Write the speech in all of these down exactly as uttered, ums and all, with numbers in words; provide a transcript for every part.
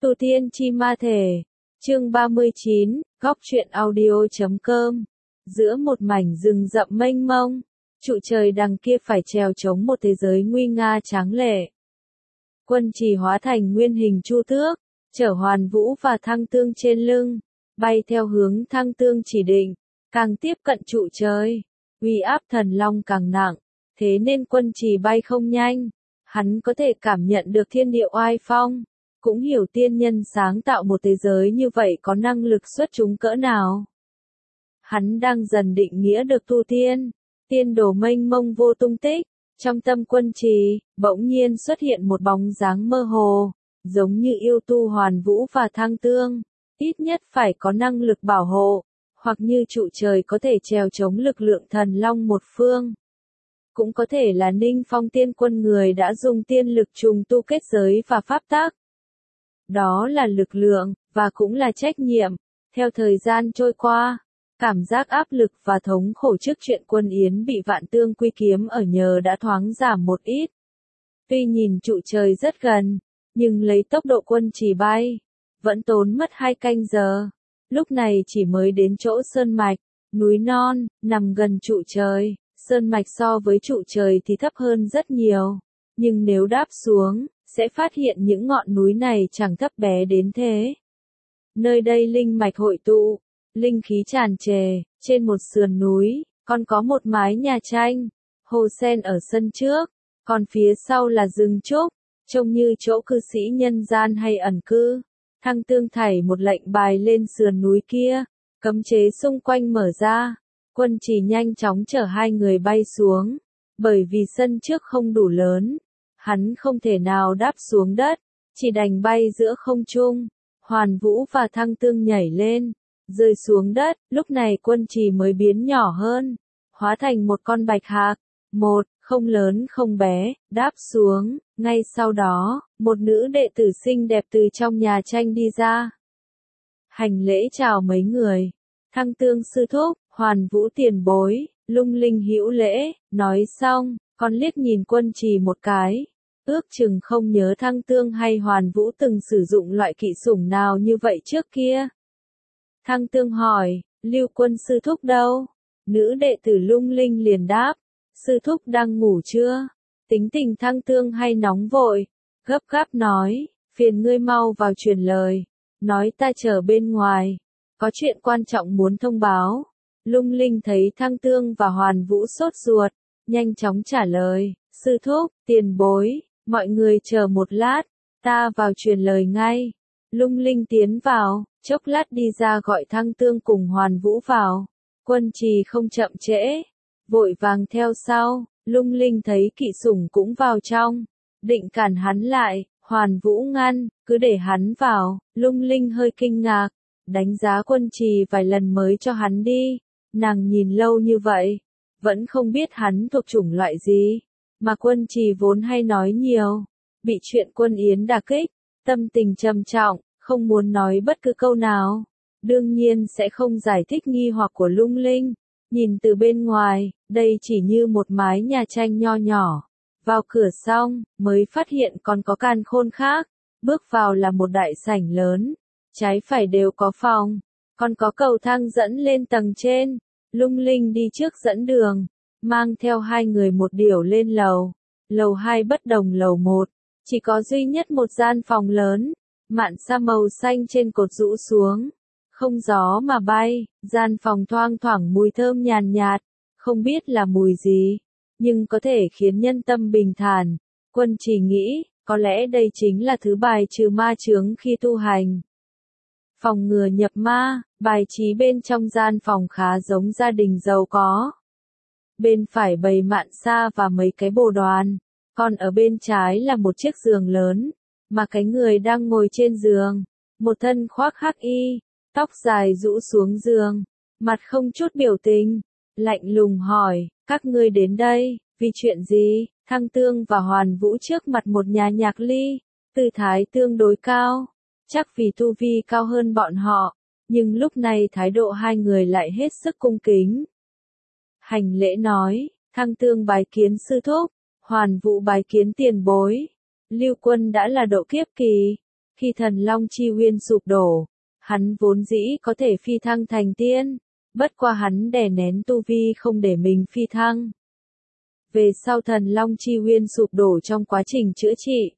Tu Tiên Chi Ma Thể, chương ba mươi chín, góc truyện audio chấm com. Giữa một mảnh rừng rậm mênh mông, trụ trời đằng kia phải trèo chống một thế giới nguy nga tráng lệ. Quân Trì hóa thành nguyên hình chu tước, chở Hoàn Vũ và Thăng Tương trên lưng, bay theo hướng Thăng Tương chỉ định, càng tiếp cận trụ trời, uy áp thần long càng nặng, thế nên Quân Trì bay không nhanh, hắn có thể cảm nhận được thiên địa oai phong, cũng hiểu tiên nhân sáng tạo một thế giới như vậy có năng lực xuất chúng cỡ nào. Hắn đang dần định nghĩa được tu tiên, tiên đồ mênh mông vô tung tích, trong tâm Quân Trì, bỗng nhiên xuất hiện một bóng dáng mơ hồ, giống như yêu tu Hoàn Vũ và Thăng Tương, ít nhất phải có năng lực bảo hộ, hoặc như trụ trời có thể trèo chống lực lượng thần long một phương. Cũng có thể là Ninh Phong tiên quân người đã dùng tiên lực trùng tu kết giới và pháp tắc. Đó là lực lượng, và cũng là trách nhiệm. Theo thời gian trôi qua, cảm giác áp lực và thống khổ trước chuyện Quân Yến bị Vạn Tương quy kiếm ở nhờ đã thoáng giảm một ít. Tuy nhìn trụ trời rất gần, nhưng lấy tốc độ Quân Trì bay, vẫn tốn mất hai canh giờ. Lúc này chỉ mới đến chỗ sơn mạch, núi non, nằm gần trụ trời. Sơn mạch so với trụ trời thì thấp hơn rất nhiều, nhưng nếu đáp xuống, sẽ phát hiện những ngọn núi này chẳng thấp bé đến thế. Nơi đây linh mạch hội tụ, linh khí tràn trề, trên một sườn núi, còn có một mái nhà tranh, hồ sen ở sân trước, còn phía sau là rừng trúc, trông như chỗ cư sĩ nhân gian hay ẩn cư. Thăng Tương thảy một lệnh bài lên sườn núi kia, cấm chế xung quanh mở ra. Quân Trì nhanh chóng chở hai người bay xuống, bởi vì sân trước không đủ lớn, hắn không thể nào đáp xuống đất, chỉ đành bay giữa không trung. Hoàn Vũ và Thăng Tương nhảy lên, rơi xuống đất, lúc này Quân Trì mới biến nhỏ hơn, hóa thành một con bạch hạc, một, không lớn không bé, đáp xuống, ngay sau đó, một nữ đệ tử xinh đẹp từ trong nhà tranh đi ra. Hành lễ chào mấy người, Thăng Tương sư thúc, Hoàn Vũ tiền bối, Lung Linh hữu lễ, nói xong, còn liếc nhìn Quân Trì một cái, ước chừng không nhớ Thăng Tương hay Hoàn Vũ từng sử dụng loại kỵ sủng nào như vậy trước kia. Thăng Tương hỏi, Lưu Quân sư thúc đâu? Nữ đệ tử Lung Linh liền đáp, sư thúc đang ngủ chưa? Tính tình Thăng Tương hay nóng vội, gấp gáp nói, phiền ngươi mau vào truyền lời, nói ta chờ bên ngoài, có chuyện quan trọng muốn thông báo. Lung Linh thấy Thăng Tương và Hoàn Vũ sốt ruột, nhanh chóng trả lời, sư thúc, tiền bối, mọi người chờ một lát, ta vào truyền lời ngay. Lung Linh tiến vào, chốc lát đi ra gọi Thăng Tương cùng Hoàn Vũ vào. Quân Trì không chậm trễ, vội vàng theo sau. Lung Linh thấy kỵ sủng cũng vào trong, định cản hắn lại, Hoàn Vũ ngăn, cứ để hắn vào. Lung Linh hơi kinh ngạc, đánh giá Quân Trì vài lần mới cho hắn đi. Nàng nhìn lâu như vậy, vẫn không biết hắn thuộc chủng loại gì, mà Quân Trì vốn hay nói nhiều, bị chuyện Quân Yến đả kích, tâm tình trầm trọng, không muốn nói bất cứ câu nào, đương nhiên sẽ không giải thích nghi hoặc của Lung Linh. Nhìn từ bên ngoài, đây chỉ như một mái nhà tranh nho nhỏ, vào cửa xong, mới phát hiện còn có càn khôn khác, bước vào là một đại sảnh lớn, trái phải đều có phòng. Còn có cầu thang dẫn lên tầng trên. Lung Linh đi trước dẫn đường, mang theo hai người một điểu lên lầu. Lầu hai bất đồng lầu một, chỉ có duy nhất một gian phòng lớn, mạn sa màu xanh trên cột rũ xuống, không gió mà bay, gian phòng thoang thoảng mùi thơm nhàn nhạt, không biết là mùi gì, nhưng có thể khiến nhân tâm bình thản. Quân Trì nghĩ, có lẽ đây chính là thứ bài trừ ma chướng khi tu hành. Phòng ngừa nhập ma, bài trí bên trong gian phòng khá giống gia đình giàu có. Bên phải bày mạn sa và mấy cái bồ đoàn, còn ở bên trái là một chiếc giường lớn, mà cái người đang ngồi trên giường, một thân khoác hắc y, tóc dài rũ xuống giường, mặt không chút biểu tình, lạnh lùng hỏi, các ngươi đến đây, vì chuyện gì? Thăng Tương và Hoàn Vũ trước mặt một nhà nhạc ly, tư thái tương đối cao. Chắc vì tu vi cao hơn bọn họ, nhưng lúc này thái độ hai người lại hết sức cung kính. Hành lễ nói, Thăng Tương bái kiến sư thúc, Hoàn Vũ bái kiến tiền bối. Lưu Quân đã là độ kiếp kỳ, Khi thần Long Chi Uyên sụp đổ, hắn vốn dĩ có thể phi thăng thành tiên, bất qua hắn đè nén tu vi không để mình phi thăng. Về sau thần Long Chi Uyên sụp đổ trong quá trình chữa trị,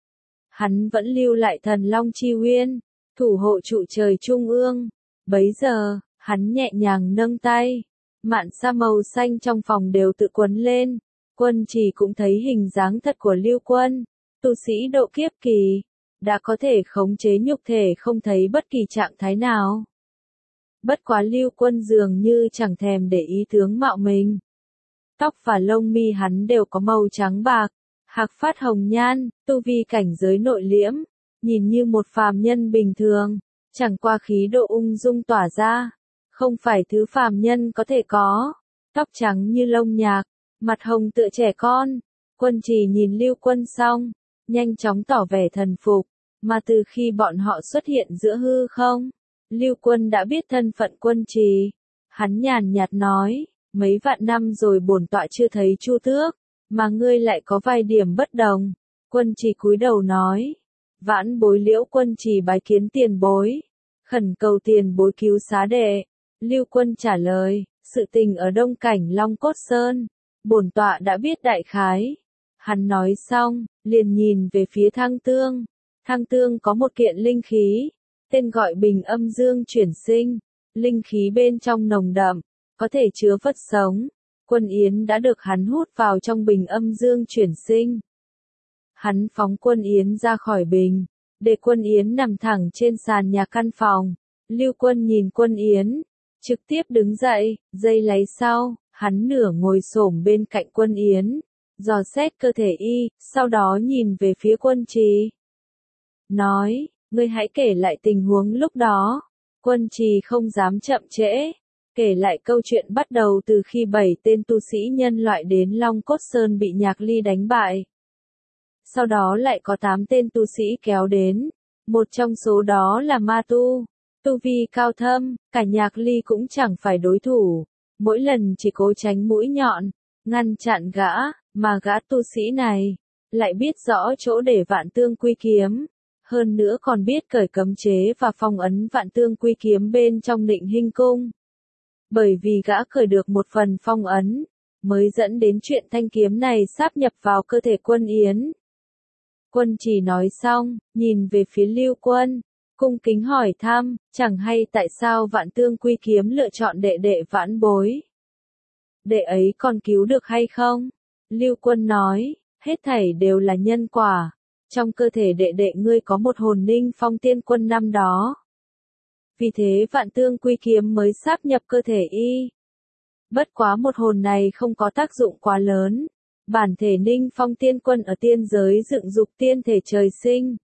hắn vẫn lưu lại thần Long Chi Uyên, thủ hộ trụ trời trung ương. Bấy giờ, hắn nhẹ nhàng nâng tay, mạn sa màu xanh trong phòng đều tự quấn lên. Quân Trì cũng thấy hình dáng thật của Lưu Quân, tu sĩ độ kiếp kỳ, đã có thể khống chế nhục thể không thấy bất kỳ trạng thái nào. Bất quá Lưu Quân dường như chẳng thèm để ý tướng mạo mình. Tóc và lông mi hắn đều có màu trắng bạc, hạc phát hồng nhan, tu vi cảnh giới nội liễm, nhìn như một phàm nhân bình thường, chẳng qua khí độ ung dung tỏa ra, không phải thứ phàm nhân có thể có. Tóc trắng như lông nhạc, mặt hồng tựa trẻ con. Quân Trì nhìn Lưu Quân xong, nhanh chóng tỏ vẻ thần phục, mà từ khi bọn họ xuất hiện giữa hư không, Lưu Quân đã biết thân phận Quân Trì. Hắn nhàn nhạt nói, mấy vạn năm rồi bổn tọa chưa thấy Chu Tước, mà ngươi lại có vài điểm bất đồng. Quân Trì cúi đầu nói, vãn bối Liễu Quân Trì bái kiến tiền bối, khẩn cầu tiền bối cứu xá đệ. Lưu Quân trả lời, sự tình ở Đông Cảnh Long Cốt Sơn, bổn tọa đã biết đại khái. Hắn nói xong, liền nhìn về phía Thăng Tương. Thăng Tương có một kiện linh khí, tên gọi Bình Âm Dương Chuyển Sinh, linh khí bên trong nồng đậm, có thể chứa vật sống. Quân Yến đã được hắn hút vào trong Bình Âm Dương Chuyển Sinh. Hắn phóng Quân Yến ra khỏi bình, để Quân Yến nằm thẳng trên sàn nhà căn phòng. Lưu Quân nhìn Quân Yến, trực tiếp đứng dậy, giây lấy sau, hắn nửa ngồi xổm bên cạnh Quân Yến, dò xét cơ thể y, sau đó nhìn về phía Quân Trì. Nói, ngươi hãy kể lại tình huống lúc đó. Quân Trì không dám chậm trễ, kể lại câu chuyện bắt đầu từ khi bảy tên tu sĩ nhân loại đến Long Cốt Sơn bị Nhạc Ly đánh bại. Sau đó lại có tám tên tu sĩ kéo đến, một trong số đó là ma tu, tu vi cao thâm, cả Nhạc Ly cũng chẳng phải đối thủ, mỗi lần chỉ cố tránh mũi nhọn, ngăn chặn gã, mà gã tu sĩ này lại biết rõ chỗ để Vạn Tương Quy Kiếm, hơn nữa còn biết cởi cấm chế và phong ấn Vạn Tương Quy Kiếm bên trong Định Hinh Cung. Bởi vì gã cởi được một phần phong ấn, mới dẫn đến chuyện thanh kiếm này sáp nhập vào cơ thể Quân Yến. Quân Trì nói xong, nhìn về phía Lưu Quân, cung kính hỏi thăm, chẳng hay tại sao Vạn Tương Quy Kiếm lựa chọn đệ đệ vãn bối. Đệ ấy còn cứu được hay không? Lưu Quân nói, hết thảy đều là nhân quả. Trong cơ thể đệ đệ ngươi có một hồn Ninh Phong Tiên Quân năm đó. Vì thế Vạn Tương Quy Kiếm mới sáp nhập cơ thể y. Bất quá một hồn này không có tác dụng quá lớn. Bản thể Ninh Phong Tiên Quân ở tiên giới dựng dục tiên thể trời sinh.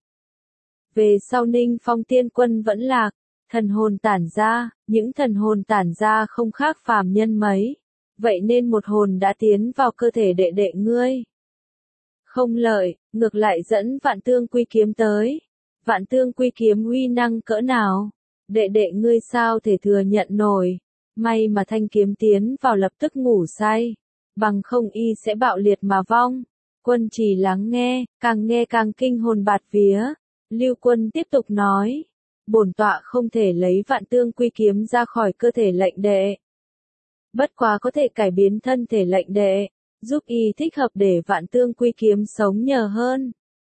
Về sau Ninh Phong Tiên Quân vẫn lạc, thần hồn tản ra, những thần hồn tản ra không khác phàm nhân mấy. Vậy nên một hồn đã tiến vào cơ thể đệ đệ ngươi. Không lợi, ngược lại dẫn Vạn Tương Quy Kiếm tới. Vạn Tương Quy Kiếm uy năng cỡ nào? Đệ đệ ngươi sao thể thừa nhận nổi? May mà thanh kiếm tiến vào lập tức ngủ say, bằng không y sẽ bạo liệt mà vong. Quân Trì lắng nghe, càng nghe càng kinh hồn bạt vía. Lưu Quân tiếp tục nói, bổn tọa không thể lấy Vạn Tương Quy Kiếm ra khỏi cơ thể lệnh đệ. Bất quá có thể cải biến thân thể lệnh đệ, giúp y thích hợp để Vạn Tương Quy Kiếm sống nhờ hơn.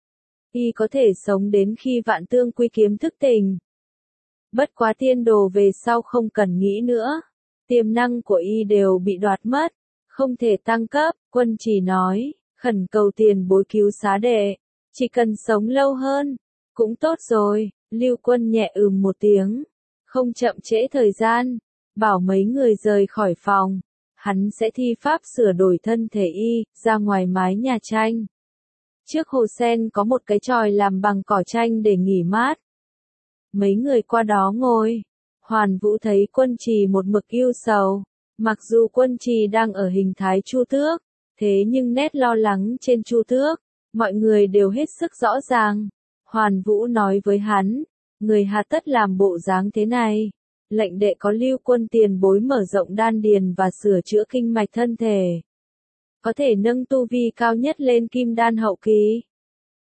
Y có thể sống đến khi Vạn Tương Quy Kiếm thức tỉnh. Bất quá tiên đồ về sau không cần nghĩ nữa. Tiềm năng của y đều bị đoạt mất, không thể tăng cấp. Quân Trì nói, khẩn cầu tiền bối cứu xá đệ, chỉ cần sống lâu hơn, cũng tốt rồi. Lưu Quân nhẹ ừm một tiếng, không chậm trễ thời gian, bảo mấy người rời khỏi phòng. Hắn sẽ thi pháp sửa đổi thân thể y, ra ngoài mái nhà tranh. Trước hồ sen có một cái chòi làm bằng cỏ tranh để nghỉ mát. Mấy người qua đó ngồi. Hoàn Vũ thấy Quân Trì một mực yêu sầu. Mặc dù Quân Trì đang ở hình thái Chu Tước, thế nhưng nét lo lắng trên Chu Tước, mọi người đều hết sức rõ ràng. Hoàn Vũ nói với hắn, người hà tất làm bộ dáng thế này. Lệnh đệ có Lưu Quân tiền bối mở rộng đan điền và sửa chữa kinh mạch thân thể, có thể nâng tu vi cao nhất lên kim đan hậu kỳ.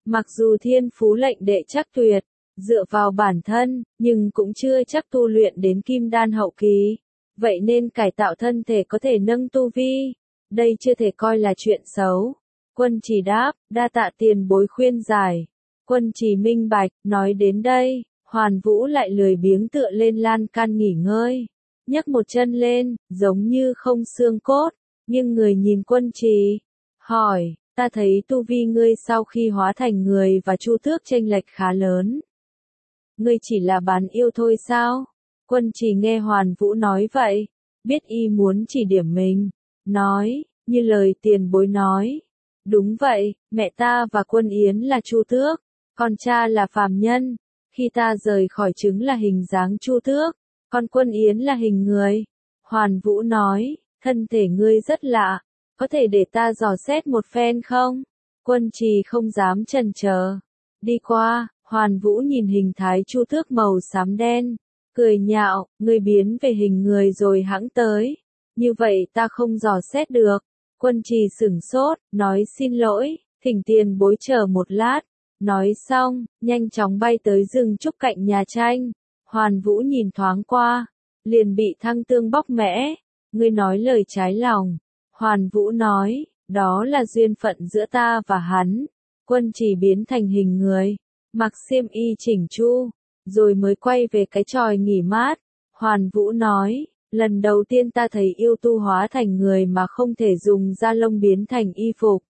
Mặc dù thiên phú lệnh đệ chắc tuyệt, dựa vào bản thân, nhưng cũng chưa chắc tu luyện đến kim đan hậu kỳ. Vậy nên cải tạo thân thể có thể nâng tu vi. Đây chưa thể coi là chuyện xấu. Quân Trì đáp, đa tạ tiền bối khuyên giải. Quân Trì minh bạch, nói đến đây, Hoàn Vũ lại lười biếng tựa lên lan can nghỉ ngơi. Nhấc một chân lên, giống như không xương cốt, nhưng người nhìn Quân Trì, hỏi, ta thấy tu vi ngươi sau khi hóa thành người và Chu Tước chênh lệch khá lớn. Ngươi chỉ là bán yêu thôi sao? Quân Trì nghe Hoàn Vũ nói vậy, biết y muốn chỉ điểm mình, nói, như lời tiền bối nói. Đúng vậy, mẹ ta và Quân Yến là Chu Tước, còn cha là phàm nhân. Khi ta rời khỏi trứng là hình dáng Chu Tước, còn Quân Yến là hình người. Hoàn Vũ nói, thân thể ngươi rất lạ, có thể để ta dò xét một phen không? Quân Trì không dám chần chờ. Đi qua, Hoàn Vũ nhìn hình thái Chu Tước màu xám đen, cười nhạo, ngươi biến về hình người rồi hẵng tới. Như vậy ta không dò xét được. Quân Trì sửng sốt, nói xin lỗi, thỉnh tiền bối chờ một lát. Nói xong, nhanh chóng bay tới rừng trúc cạnh nhà tranh. Hoàn Vũ nhìn thoáng qua, liền bị Thăng Tương bóc mẽ. Ngươi nói lời trái lòng. Hoàn Vũ nói, đó là duyên phận giữa ta và hắn. Quân Trì biến thành hình người, mặc xiêm y chỉnh chu, rồi mới quay về cái chòi nghỉ mát. Hoàn Vũ nói, lần đầu tiên ta thấy yêu tu hóa thành người mà không thể dùng da lông biến thành y phục.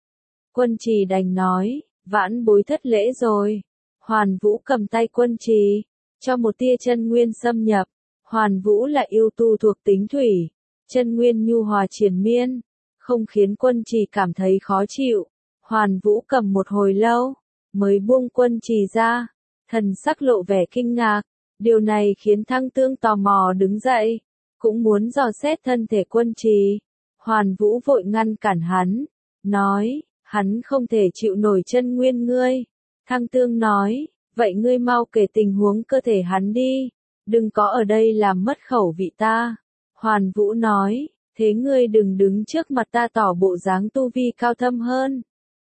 Quân Trì đành nói, vãn bối thất lễ rồi. Hoàn Vũ cầm tay Quân Trì, cho một tia chân nguyên xâm nhập. Hoàn Vũ là yêu tu thuộc tính thủy, chân nguyên nhu hòa triền miên, không khiến Quân Trì cảm thấy khó chịu. Hoàn Vũ cầm một hồi lâu, mới buông Quân Trì ra, thần sắc lộ vẻ kinh ngạc. Điều này khiến Thăng Tương tò mò đứng dậy, cũng muốn dò xét thân thể Quân Trì. Hoàn Vũ vội ngăn cản hắn, nói, hắn không thể chịu nổi chân nguyên ngươi. Thăng Tương nói, vậy ngươi mau kể tình huống cơ thể hắn đi, đừng có ở đây làm mất khẩu vị ta. Hoàn Vũ nói, thế ngươi đừng đứng trước mặt ta tỏ bộ dáng tu vi cao thâm hơn.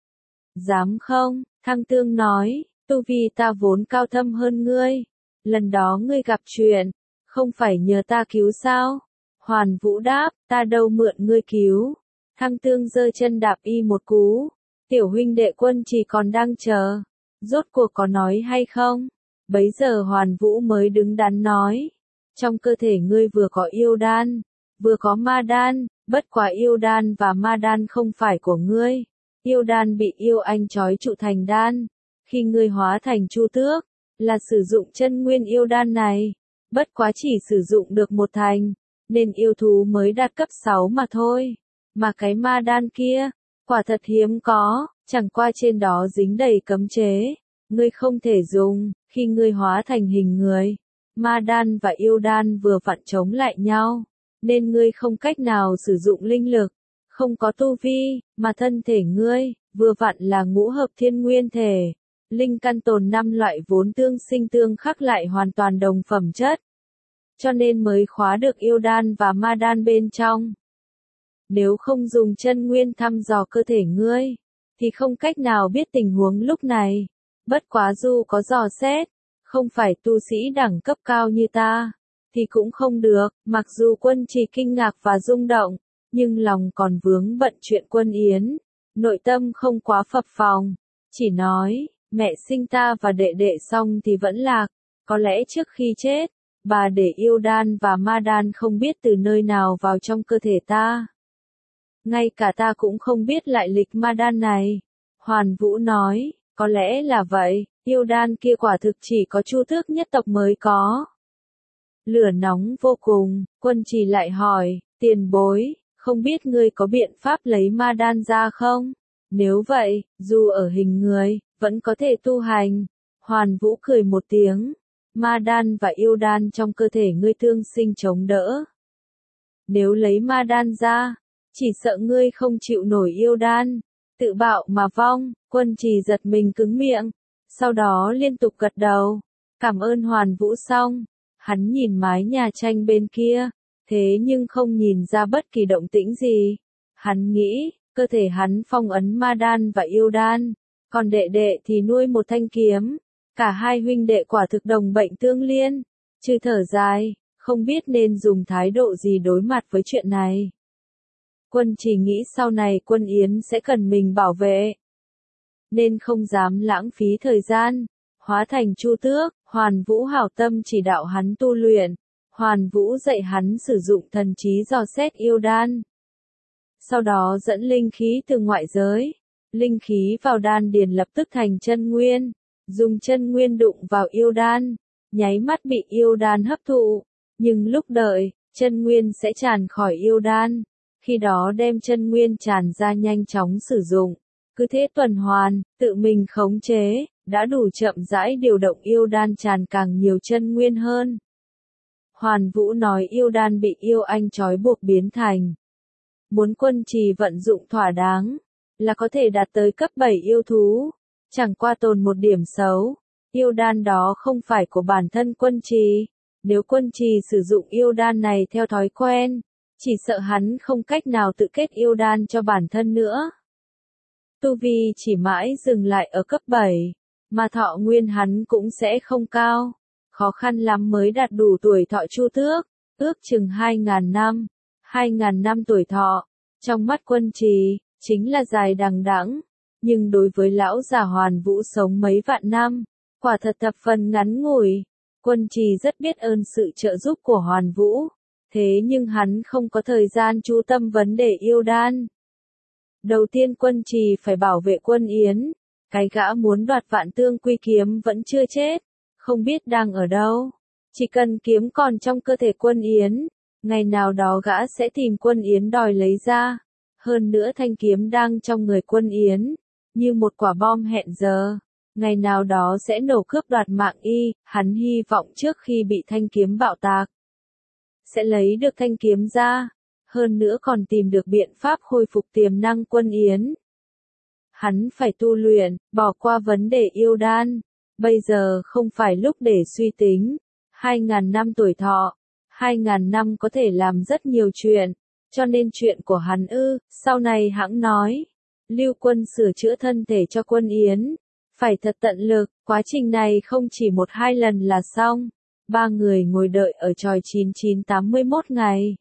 Dám không? Thăng Tương nói, tu vi ta vốn cao thâm hơn ngươi. Lần đó ngươi gặp chuyện, không phải nhờ ta cứu sao? Hoàn Vũ đáp, ta đâu mượn ngươi cứu. Thăng Tương giơ chân đạp y một cú. Tiểu huynh đệ Quân Trì còn đang chờ. Rốt cuộc có nói hay không? Bấy giờ Hoàn Vũ mới đứng đắn nói. Trong cơ thể ngươi vừa có yêu đan, vừa có ma đan, bất quá yêu đan và ma đan không phải của ngươi. Yêu đan bị yêu anh trói trụ thành đan. Khi ngươi hóa thành Chu Tước, là sử dụng chân nguyên yêu đan này. Bất quá chỉ sử dụng được một thành, nên yêu thú mới đạt cấp sáu mà thôi. Mà cái ma đan kia, quả thật hiếm có, chẳng qua trên đó dính đầy cấm chế. Ngươi không thể dùng, khi ngươi hóa thành hình người. Ma đan và yêu đan vừa vặn chống lại nhau, nên ngươi không cách nào sử dụng linh lực. Không có tu vi, mà thân thể ngươi, vừa vặn là ngũ hợp thiên nguyên thể. Linh căn tồn năm loại vốn tương sinh tương khắc lại hoàn toàn đồng phẩm chất. Cho nên mới khóa được yêu đan và ma đan bên trong. Nếu không dùng chân nguyên thăm dò cơ thể ngươi, thì không cách nào biết tình huống lúc này. Bất quá dù có dò xét, không phải tu sĩ đẳng cấp cao như ta, thì cũng không được. Mặc dù Quân Trì kinh ngạc và rung động, nhưng lòng còn vướng bận chuyện Quân Yến, nội tâm không quá phập phồng, chỉ nói, mẹ sinh ta và đệ đệ xong thì vẫn lạc, có lẽ trước khi chết, bà để yêu đan và ma đan không biết từ nơi nào vào trong cơ thể ta. Ngay cả ta cũng không biết lại lịch ma đan này. Hoàn Vũ nói, có lẽ là vậy, yêu đan kia quả thực chỉ có Chu Tước nhất tộc mới có. Lửa nóng vô cùng, Quân Trì lại hỏi, tiền bối, không biết ngươi có biện pháp lấy ma đan ra không? Nếu vậy, dù ở hình người, vẫn có thể tu hành. Hoàn Vũ cười một tiếng, ma đan và yêu đan trong cơ thể ngươi tương sinh chống đỡ. Nếu lấy ma đan ra, chỉ sợ ngươi không chịu nổi yêu đan, tự bạo mà vong. Quân Trì giật mình cứng miệng, sau đó liên tục gật đầu, cảm ơn Hoàn Vũ xong. Hắn nhìn mái nhà tranh bên kia, thế nhưng không nhìn ra bất kỳ động tĩnh gì. Hắn nghĩ, cơ thể hắn phong ấn ma đan và yêu đan, còn đệ đệ thì nuôi một thanh kiếm. Cả hai huynh đệ quả thực đồng bệnh tương liên. Chư thở dài, không biết nên dùng thái độ gì đối mặt với chuyện này. Quân chỉ nghĩ sau này Quân Yến sẽ cần mình bảo vệ, nên không dám lãng phí thời gian, hóa thành Chu Tước. Hoàn Vũ hảo tâm chỉ đạo hắn tu luyện, Hoàn Vũ dạy hắn sử dụng thần trí dò xét yêu đan. Sau đó dẫn linh khí từ ngoại giới, linh khí vào đan điền lập tức thành chân nguyên, dùng chân nguyên đụng vào yêu đan, nháy mắt bị yêu đan hấp thụ, nhưng lúc đợi, chân nguyên sẽ tràn khỏi yêu đan, khi đó đem chân nguyên tràn ra nhanh chóng sử dụng, cứ thế tuần hoàn, tự mình khống chế, đã đủ chậm rãi điều động yêu đan tràn càng nhiều chân nguyên hơn. Hoàn Vũ nói yêu đan bị yêu anh trói buộc biến thành. Muốn Quân Trì vận dụng thỏa đáng, là có thể đạt tới cấp bảy yêu thú. Chẳng qua tồn một điểm xấu, yêu đan đó không phải của bản thân Quân Trì. Nếu Quân Trì sử dụng yêu đan này theo thói quen, chỉ sợ hắn không cách nào tự kết yêu đan cho bản thân nữa. Tu vi chỉ mãi dừng lại ở cấp bảy, mà thọ nguyên hắn cũng sẽ không cao. Khó khăn lắm mới đạt đủ tuổi thọ Chu Tước, ước chừng hai ngàn năm. Hai ngàn năm tuổi thọ, trong mắt Quân Trì, chính là dài đằng đẵng, nhưng đối với lão già Hoàn Vũ sống mấy vạn năm, quả thật thập phần ngắn ngủi. Quân Trì rất biết ơn sự trợ giúp của Hoàn Vũ, thế nhưng hắn không có thời gian chú tâm vấn đề yêu đan. Đầu tiên Quân Trì phải bảo vệ Quân Yến, cái gã muốn đoạt Vạn Tương Quy kiếm vẫn chưa chết, không biết đang ở đâu. Chỉ cần kiếm còn trong cơ thể Quân Yến, ngày nào đó gã sẽ tìm Quân Yến đòi lấy ra. Hơn nữa thanh kiếm đang trong người Quân Yến, như một quả bom hẹn giờ, ngày nào đó sẽ nổ cướp đoạt mạng y. Hắn hy vọng trước khi bị thanh kiếm bạo tạc, sẽ lấy được thanh kiếm ra, hơn nữa còn tìm được biện pháp khôi phục tiềm năng Quân Yến. Hắn phải tu luyện, bỏ qua vấn đề yêu đan, bây giờ không phải lúc để suy tính. Hai ngàn năm tuổi thọ, hai ngàn năm có thể làm rất nhiều chuyện, cho nên chuyện của hắn ư, sau này hãng nói. Lưu Quân sửa chữa thân thể cho Quân Yến, phải thật tận lực, quá trình này không chỉ một hai lần là xong. Ba người ngồi đợi ở tròi chín chín tám mươi mốt ngày.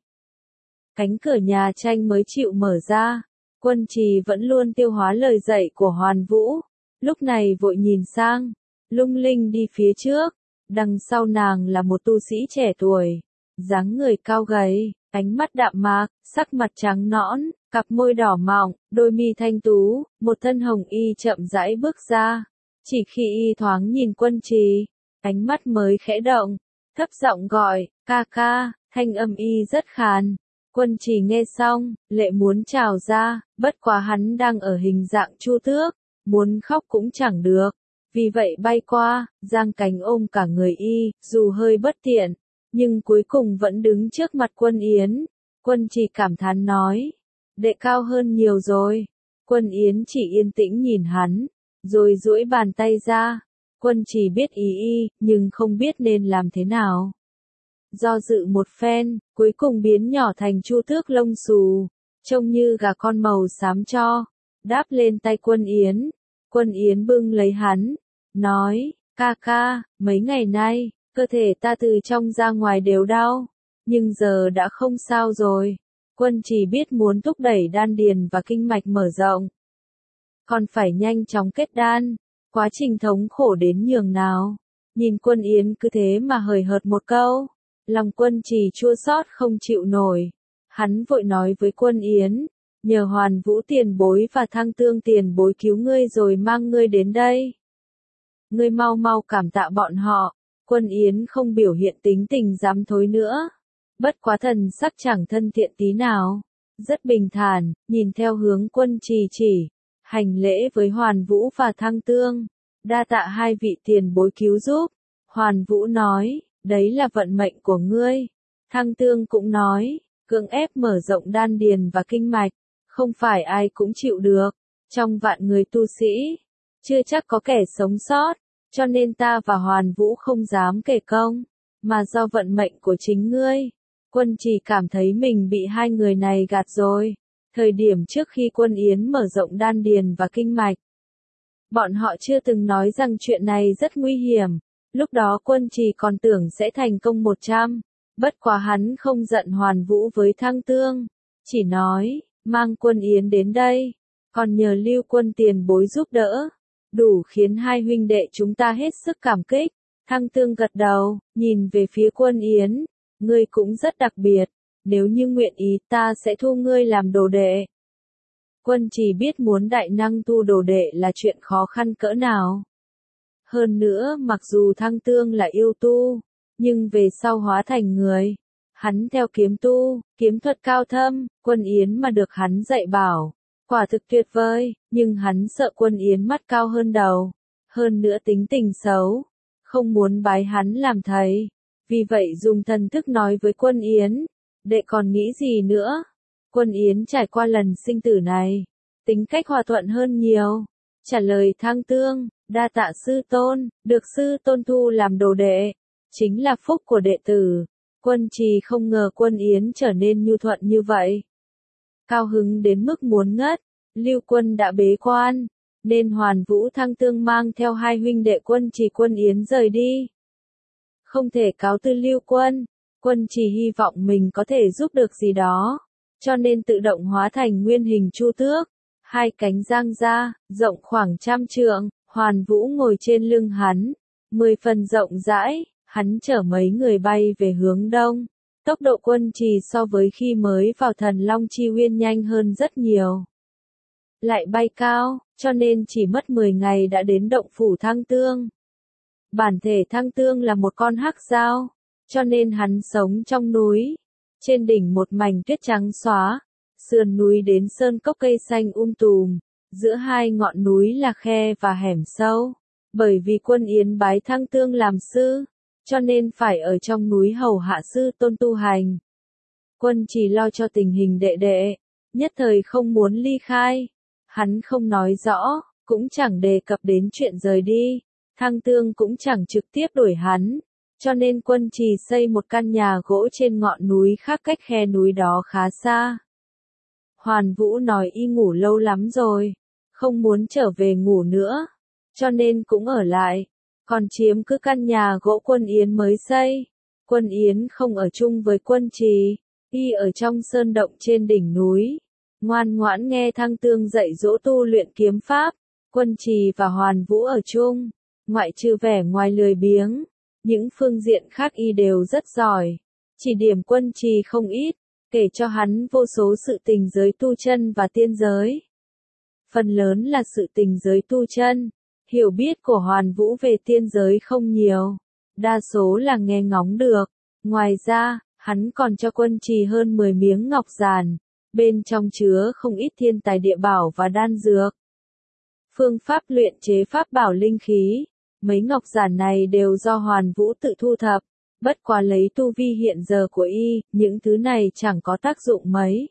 Cánh cửa nhà tranh mới chịu mở ra, Quân Trì vẫn luôn tiêu hóa lời dạy của Hoàn Vũ, lúc này vội nhìn sang, Lung Linh đi phía trước, đằng sau nàng là một tu sĩ trẻ tuổi, dáng người cao gầy, ánh mắt đạm mạc, sắc mặt trắng nõn, cặp môi đỏ mọng, đôi mi thanh tú, một thân hồng y chậm rãi bước ra. Chỉ khi y thoáng nhìn Quân Trì, ánh mắt mới khẽ động, thấp giọng gọi, ca ca, thanh âm y rất khàn. Quân Trì nghe xong, lệ muốn trào ra, bất quá hắn đang ở hình dạng Chu Tước, muốn khóc cũng chẳng được. Vì vậy bay qua, giang cánh ôm cả người y, dù hơi bất tiện, nhưng cuối cùng vẫn đứng trước mặt Quân Yến. Quân Trì cảm thán nói, đệ cao hơn nhiều rồi. Quân Yến chỉ yên tĩnh nhìn hắn, rồi duỗi bàn tay ra. Quân Trì biết ý y, nhưng không biết nên làm thế nào. Do dự một phen, cuối cùng biến nhỏ thành Chu Tước lông xù, trông như gà con màu xám cho, đáp lên tay Quân Yến. Quân Yến bưng lấy hắn, nói, ca ca, mấy ngày nay, cơ thể ta từ trong ra ngoài đều đau, nhưng giờ đã không sao rồi. Quân Trì biết muốn thúc đẩy đan điền và kinh mạch mở rộng, còn phải nhanh chóng kết đan, quá trình thống khổ đến nhường nào. Nhìn Quân Yến cứ thế mà hời hợt một câu, lòng Quân Trì chua xót không chịu nổi. Hắn vội nói với Quân Yến, nhờ Hoàn Vũ tiền bối và Thăng Tương tiền bối cứu ngươi rồi mang ngươi đến đây. Ngươi mau mau cảm tạ bọn họ. Quân Yến không biểu hiện tính tình dám thối nữa, bất quá thần sắc chẳng thân thiện tí nào, rất bình thản, nhìn theo hướng Quân Trì chỉ, hành lễ với Hoàn Vũ và Thăng Tương, đa tạ hai vị tiền bối cứu giúp. Hoàn Vũ nói, đấy là vận mệnh của ngươi. Thăng Tương cũng nói, cưỡng ép mở rộng đan điền và kinh mạch, không phải ai cũng chịu được, trong vạn người tu sĩ, chưa chắc có kẻ sống sót, cho nên ta và Hoàn Vũ không dám kể công, mà do vận mệnh của chính ngươi. Quân Trì cảm thấy mình bị hai người này gạt rồi. Thời điểm trước khi Quân Yến mở rộng đan điền và kinh mạch, Bọn họ chưa từng nói rằng chuyện này rất nguy hiểm, lúc đó Quân Trì còn tưởng sẽ thành công một trăm. Bất quá hắn không giận Hoàn Vũ với Thăng Tương, chỉ nói, mang Quân Yến đến đây, còn nhờ Lưu Quân tiền bối giúp đỡ, đủ khiến hai huynh đệ chúng ta hết sức cảm kích. Thăng Tương gật đầu, nhìn về phía Quân Yến, ngươi cũng rất đặc biệt, nếu như nguyện ý ta sẽ thu ngươi làm đồ đệ. Quân Trì biết muốn đại năng tu đồ đệ là chuyện khó khăn cỡ nào. Hơn nữa mặc dù Thăng Tương là yêu tu, nhưng về sau hóa thành người. Hắn theo kiếm tu, kiếm thuật cao thâm, Quân Yến mà được hắn dạy bảo, quả thực tuyệt vời, nhưng hắn sợ Quân Yến mắt cao hơn đầu, hơn nữa tính tình xấu, không muốn bái hắn làm thầy, vì vậy dùng thần thức nói với Quân Yến, đệ còn nghĩ gì nữa? Quân Yến trải qua lần sinh tử này, tính cách hòa thuận hơn nhiều, trả lời Thăng Tương, đa tạ sư tôn, được sư tôn thu làm đồ đệ, chính là phúc của đệ tử. Quân Trì không ngờ Quân Yến trở nên nhu thuận như vậy. Cao hứng đến mức muốn ngất, Lưu Quân đã bế quan, nên Hoàn Vũ Thăng Tương mang theo hai huynh đệ Quân Trì Quân Yến rời đi. Không thể cáo từ Lưu Quân, Quân Trì hy vọng mình có thể giúp được gì đó, cho nên tự động hóa thành nguyên hình chu tước, hai cánh giang ra, rộng khoảng trăm trượng, Hoàn Vũ ngồi trên lưng hắn, mười phần rộng rãi. Hắn chở mấy người bay về hướng đông. Tốc độ Quân Trì so với khi mới vào Thần Long Chi Uyên nhanh hơn rất nhiều. Lại bay cao, cho nên chỉ mất mười ngày đã đến động phủ Thăng Tương. Bản thể Thăng Tương là một con hắc dao, cho nên hắn sống trong núi. Trên đỉnh một mảnh tuyết trắng xóa, sườn núi đến sơn cốc cây xanh um tùm, giữa hai ngọn núi là khe và hẻm sâu. Bởi vì Quân Yến bái Thăng Tương làm sư, cho nên phải ở trong núi hầu hạ sư tôn tu hành. Quân Trì lo cho tình hình đệ đệ, nhất thời không muốn ly khai. Hắn không nói rõ, cũng chẳng đề cập đến chuyện rời đi. Thăng Tương cũng chẳng trực tiếp đuổi hắn, cho nên Quân Trì xây một căn nhà gỗ trên ngọn núi khác cách khe núi đó khá xa. Hoàn Vũ nói y ngủ lâu lắm rồi, không muốn trở về ngủ nữa, cho nên cũng ở lại. Còn chiếm cứ căn nhà gỗ Quân Yến mới xây. Quân Yến không ở chung với Quân Trì, y ở trong sơn động trên đỉnh núi, ngoan ngoãn nghe Thăng Tương dạy dỗ tu luyện kiếm pháp. Quân Trì và Hoàn Vũ ở chung, ngoại trừ vẻ ngoài lười biếng, những phương diện khác y đều rất giỏi, chỉ điểm Quân Trì không ít, kể cho hắn vô số sự tình giới tu chân và tiên giới. Phần lớn là sự tình giới tu chân. Hiểu biết của Hoàn Vũ về tiên giới không nhiều, đa số là nghe ngóng được. Ngoài ra, hắn còn cho Quân Trì hơn mười miếng ngọc giản, bên trong chứa không ít thiên tài địa bảo và đan dược. Phương pháp luyện chế pháp bảo linh khí, mấy ngọc giản này đều do Hoàn Vũ tự thu thập, bất quá lấy tu vi hiện giờ của y, những thứ này chẳng có tác dụng mấy.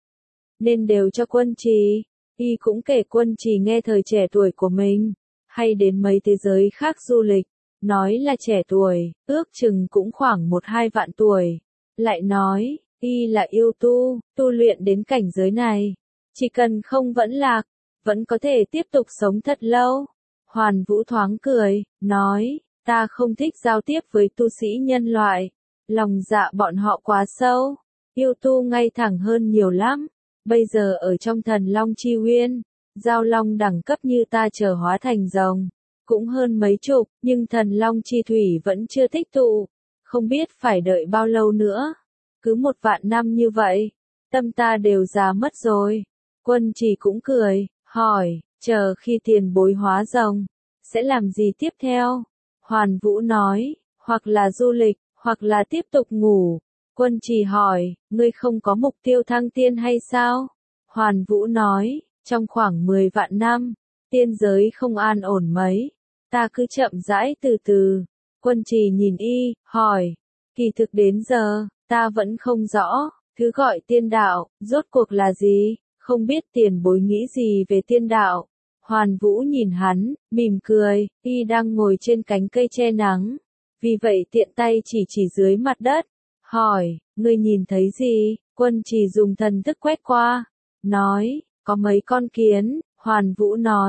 Nên đều cho Quân Trì, y cũng kể Quân Trì nghe thời trẻ tuổi của mình. Hay đến mấy thế giới khác du lịch, nói là trẻ tuổi, ước chừng cũng khoảng một hai vạn tuổi. Lại nói, y là yêu tu, tu luyện đến cảnh giới này, chỉ cần không vẫn lạc, vẫn có thể tiếp tục sống thật lâu. Hoàn Vũ thoáng cười, nói, ta không thích giao tiếp với tu sĩ nhân loại, lòng dạ bọn họ quá sâu, yêu tu ngay thẳng hơn nhiều lắm. Bây giờ ở trong Thần Long Chi Uyên, giao long đẳng cấp như ta chờ hóa thành rồng, cũng hơn mấy chục, nhưng Thần Long Chi Thủy vẫn chưa tích tụ, không biết phải đợi bao lâu nữa. Cứ một vạn năm như vậy, tâm ta đều già mất rồi. Quân Trì cũng cười, hỏi, chờ khi tiền bối hóa rồng, sẽ làm gì tiếp theo? Hoàn Vũ nói, hoặc là du lịch, hoặc là tiếp tục ngủ. Quân Trì hỏi, ngươi không có mục tiêu thăng tiên hay sao? Hoàn Vũ nói, trong khoảng mười vạn năm, tiên giới không an ổn mấy, ta cứ chậm rãi từ từ. Quân Trì nhìn y, hỏi, kỳ thực đến giờ, ta vẫn không rõ, thứ gọi tiên đạo, rốt cuộc là gì, không biết tiền bối nghĩ gì về tiên đạo. Hoàn Vũ nhìn hắn, mỉm cười, y đang ngồi trên cánh cây che nắng, vì vậy tiện tay chỉ chỉ dưới mặt đất, hỏi, ngươi nhìn thấy gì? Quân Trì dùng thần thức quét qua, nói, có mấy con kiến. Hoàn Vũ nói,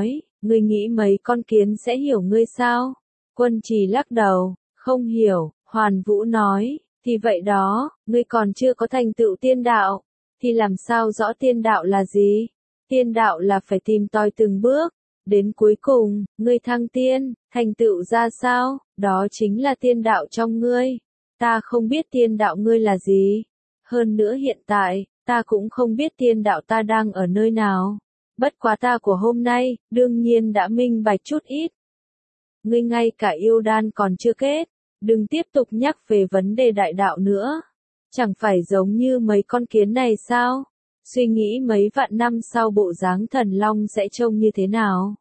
Ngươi nghĩ mấy con kiến sẽ hiểu ngươi sao? Quân Trì lắc đầu, không hiểu. Hoàn Vũ nói, thì vậy đó, ngươi còn chưa có thành tựu tiên đạo, thì làm sao rõ tiên đạo là gì? Tiên đạo là phải tìm tòi từng bước, đến cuối cùng, ngươi thăng tiên, thành tựu ra sao, đó chính là tiên đạo trong ngươi. Ta không biết tiên đạo ngươi là gì. Hơn nữa hiện tại, ta cũng không biết tiên đạo ta đang ở nơi nào. Bất quá ta của hôm nay, đương nhiên đã minh bạch chút ít. Ngươi ngay cả yêu đan còn chưa kết, đừng tiếp tục nhắc về vấn đề đại đạo nữa. Chẳng phải giống như mấy con kiến này sao? Suy nghĩ mấy vạn năm sau bộ dáng thần long sẽ trông như thế nào?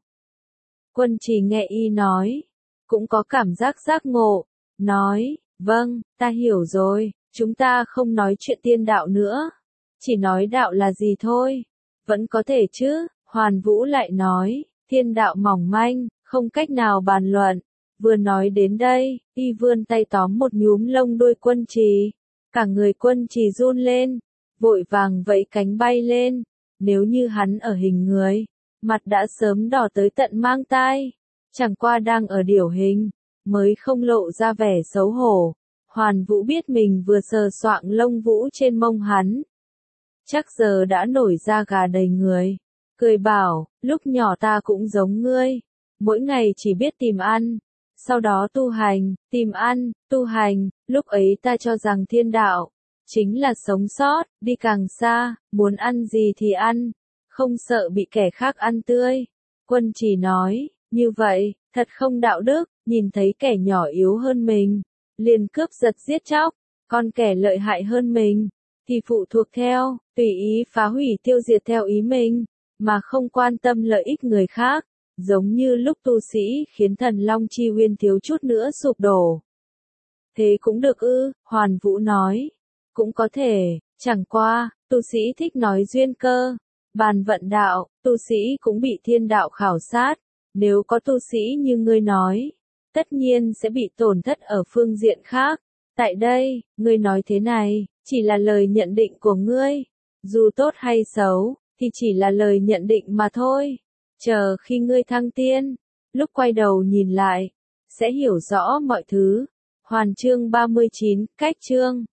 Quân Trì nghe y nói, cũng có cảm giác giác ngộ, nói, vâng, ta hiểu rồi, chúng ta không nói chuyện tiên đạo nữa, chỉ nói đạo là gì thôi. Vẫn có thể chứ, Hoàn Vũ lại nói, thiên đạo mỏng manh, không cách nào bàn luận. Vừa nói đến đây, y vươn tay tóm một nhúm lông đuôi Quân Trì, cả người Quân Trì run lên, vội vàng vẫy cánh bay lên. Nếu như hắn ở hình người, mặt đã sớm đỏ tới tận mang tai, chẳng qua đang ở điểu hình, mới không lộ ra vẻ xấu hổ. Hoàn Vũ biết mình vừa sờ soạng lông vũ trên mông hắn, chắc giờ đã nổi da gà đầy người, cười bảo, lúc nhỏ ta cũng giống ngươi, mỗi ngày chỉ biết tìm ăn, sau đó tu hành, tìm ăn, tu hành, lúc ấy ta cho rằng thiên đạo chính là sống sót, đi càng xa, muốn ăn gì thì ăn, không sợ bị kẻ khác ăn tươi. Quân Trì nói, như vậy, thật không đạo đức, nhìn thấy kẻ nhỏ yếu hơn mình, liền cướp giật giết chóc, còn kẻ lợi hại hơn mình, thì phụ thuộc theo, tùy ý phá hủy tiêu diệt theo ý mình, mà không quan tâm lợi ích người khác, giống như lúc tu sĩ khiến thần Long Chi Uyên thiếu chút nữa sụp đổ. Thế cũng được ư, Hoàn Vũ nói, cũng có thể, chẳng qua, tu sĩ thích nói duyên cơ, bàn vận đạo, tu sĩ cũng bị thiên đạo khảo sát, nếu có tu sĩ như ngươi nói, tất nhiên sẽ bị tổn thất ở phương diện khác. Tại đây, ngươi nói thế này, chỉ là lời nhận định của ngươi, dù tốt hay xấu, thì chỉ là lời nhận định mà thôi. Chờ khi ngươi thăng tiên, lúc quay đầu nhìn lại, sẽ hiểu rõ mọi thứ. Hoàn chương ba mươi chín, cách chương